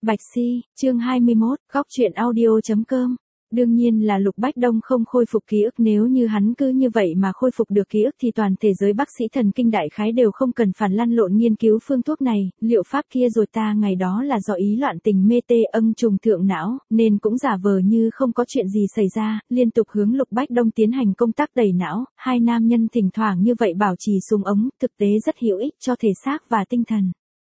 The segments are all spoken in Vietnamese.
Bạch Si, chương 21, góc truyện audio.com. Đương nhiên là Lục Bách Đông không khôi phục ký ức, nếu như hắn cứ như vậy mà khôi phục được ký ức thì toàn thế giới bác sĩ thần kinh đại khái đều không cần phản lăn lộn nghiên cứu phương thuốc này, liệu pháp kia rồi ta ngày đó là do ý loạn tình mê tê âng trùng thượng não, nên cũng giả vờ như không có chuyện gì xảy ra, liên tục hướng Lục Bách Đông tiến hành công tác tẩy não, hai nam nhân thỉnh thoảng như vậy bảo trì súng ống, thực tế rất hữu ích cho thể xác và tinh thần.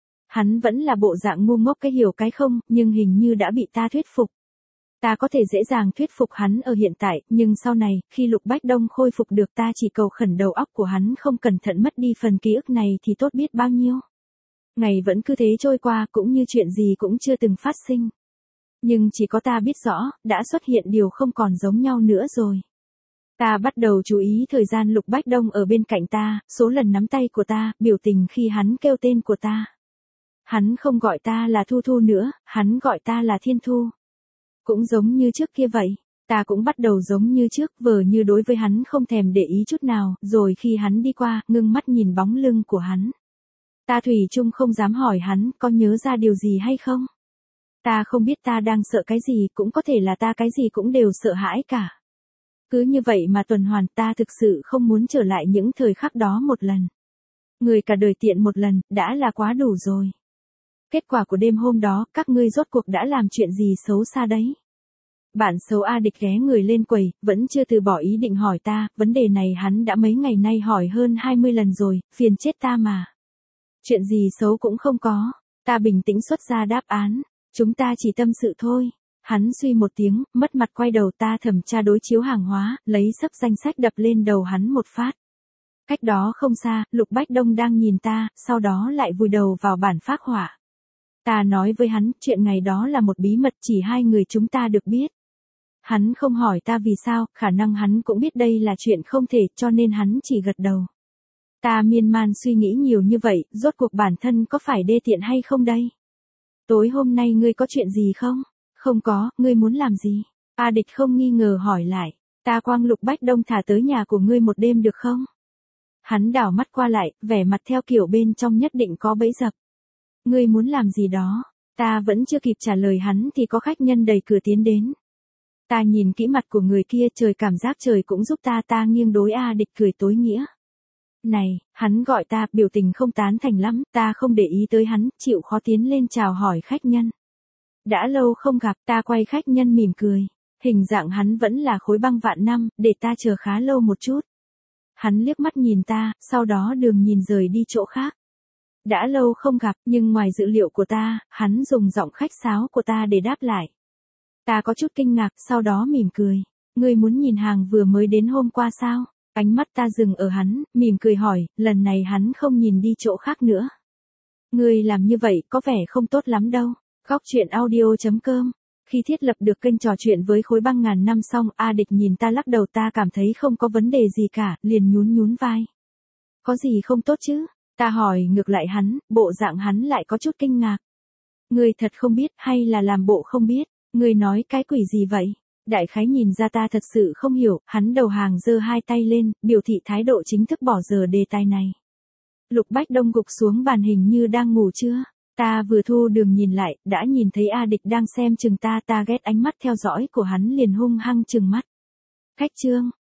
Hắn vẫn là bộ dạng ngu ngốc cái hiểu cái không, nhưng hình như đã bị ta thuyết phục. Ta có thể dễ dàng thuyết phục hắn ở hiện tại, nhưng sau này, khi Lục Bách Đông khôi phục được ta chỉ cầu khẩn đầu óc của hắn không cẩn thận mất đi phần ký ức này thì tốt biết bao nhiêu. Ngày vẫn cứ thế trôi qua cũng như chuyện gì cũng chưa từng phát sinh. Nhưng chỉ có ta biết rõ, đã xuất hiện điều không còn giống nhau nữa rồi. Ta bắt đầu chú ý thời gian Lục Bách Đông ở bên cạnh ta, số lần nắm tay của ta, biểu tình khi hắn kêu tên của ta. Hắn không gọi ta là Thu Thu nữa, hắn gọi ta là Thiên Thu. Cũng giống như trước kia vậy, ta cũng bắt đầu giống như trước, vờ như đối với hắn không thèm để ý chút nào, rồi khi hắn đi qua, ngưng mắt nhìn bóng lưng của hắn. Ta thủy chung không dám hỏi hắn, có nhớ ra điều gì hay không? Ta không biết ta đang sợ cái gì, cũng có thể là ta cái gì cũng đều sợ hãi cả. Cứ như vậy mà tuần hoàn, ta thực sự không muốn trở lại những thời khắc đó một lần. Người cả đời tiện một lần, đã là quá đủ rồi. Kết quả của đêm hôm đó, các ngươi rốt cuộc đã làm chuyện gì xấu xa đấy? Bạn xấu A Địch ghé người lên quầy, vẫn chưa từ bỏ ý định hỏi ta, vấn đề này hắn đã mấy ngày nay hỏi hơn 20 lần rồi, phiền chết ta mà. Chuyện gì xấu cũng không có, ta bình tĩnh xuất ra đáp án, chúng ta chỉ tâm sự thôi. Hắn suy một tiếng, mất mặt quay đầu, ta thẩm tra đối chiếu hàng hóa, lấy sấp danh sách đập lên đầu hắn một phát. Cách đó không xa, Lục Bách Đông đang nhìn ta, sau đó lại vùi đầu vào bản phác họa. Ta nói với hắn, chuyện ngày đó là một bí mật chỉ hai người chúng ta được biết. Hắn không hỏi ta vì sao, khả năng hắn cũng biết đây là chuyện không thể, cho nên hắn chỉ gật đầu. Ta miên man suy nghĩ nhiều như vậy, rốt cuộc bản thân có phải đê tiện hay không đây? Tối hôm nay ngươi có chuyện gì không? Không có, ngươi muốn làm gì? A Địch không nghi ngờ hỏi lại. Ta quang Lục Bách Đông thả tới nhà của ngươi một đêm được không? Hắn đảo mắt qua lại, vẻ mặt theo kiểu bên trong nhất định có bẫy dập. Ngươi muốn làm gì đó? Ta vẫn chưa kịp trả lời hắn thì có khách nhân đẩy cửa tiến đến. Ta nhìn kỹ mặt của người kia, trời, cảm giác trời cũng giúp ta nghiêng đối A Địch cười tối nghĩa. Này, hắn gọi ta, biểu tình không tán thành lắm, ta không để ý tới hắn, chịu khó tiến lên chào hỏi khách nhân. Đã lâu không gặp, ta quay khách nhân mỉm cười. Hình dạng hắn vẫn là khối băng vạn năm, để ta chờ khá lâu một chút. Hắn liếc mắt nhìn ta, sau đó đường nhìn rời đi chỗ khác. Đã lâu không gặp, nhưng ngoài dự liệu của ta, hắn dùng giọng khách sáo của ta để đáp lại. Ta có chút kinh ngạc, sau đó mỉm cười. Ngươi muốn nhìn hàng vừa mới đến hôm qua sao? Ánh mắt ta dừng ở hắn, mỉm cười hỏi, lần này hắn không nhìn đi chỗ khác nữa. Ngươi làm như vậy có vẻ không tốt lắm đâu. Góc truyện audio.com. Khi thiết lập được kênh trò chuyện với khối băng ngàn năm xong, A Địch nhìn ta lắc đầu, ta cảm thấy không có vấn đề gì cả, liền nhún vai. Có gì không tốt chứ? Ta hỏi ngược lại hắn, bộ dạng hắn lại có chút kinh ngạc. Ngươi thật không biết hay là làm bộ không biết? Ngươi nói cái quỷ gì vậy? Đại khái nhìn ra ta thật sự không hiểu, hắn đầu hàng giơ hai tay lên, biểu thị thái độ chính thức bỏ dở đề tài này. Lục Bách Đông gục xuống bàn hình như đang ngủ chưa? Ta vừa thu đường nhìn lại, đã nhìn thấy A Địch đang xem chừng ta ghét ánh mắt theo dõi của hắn liền hung hăng chừng mắt. Khách trương,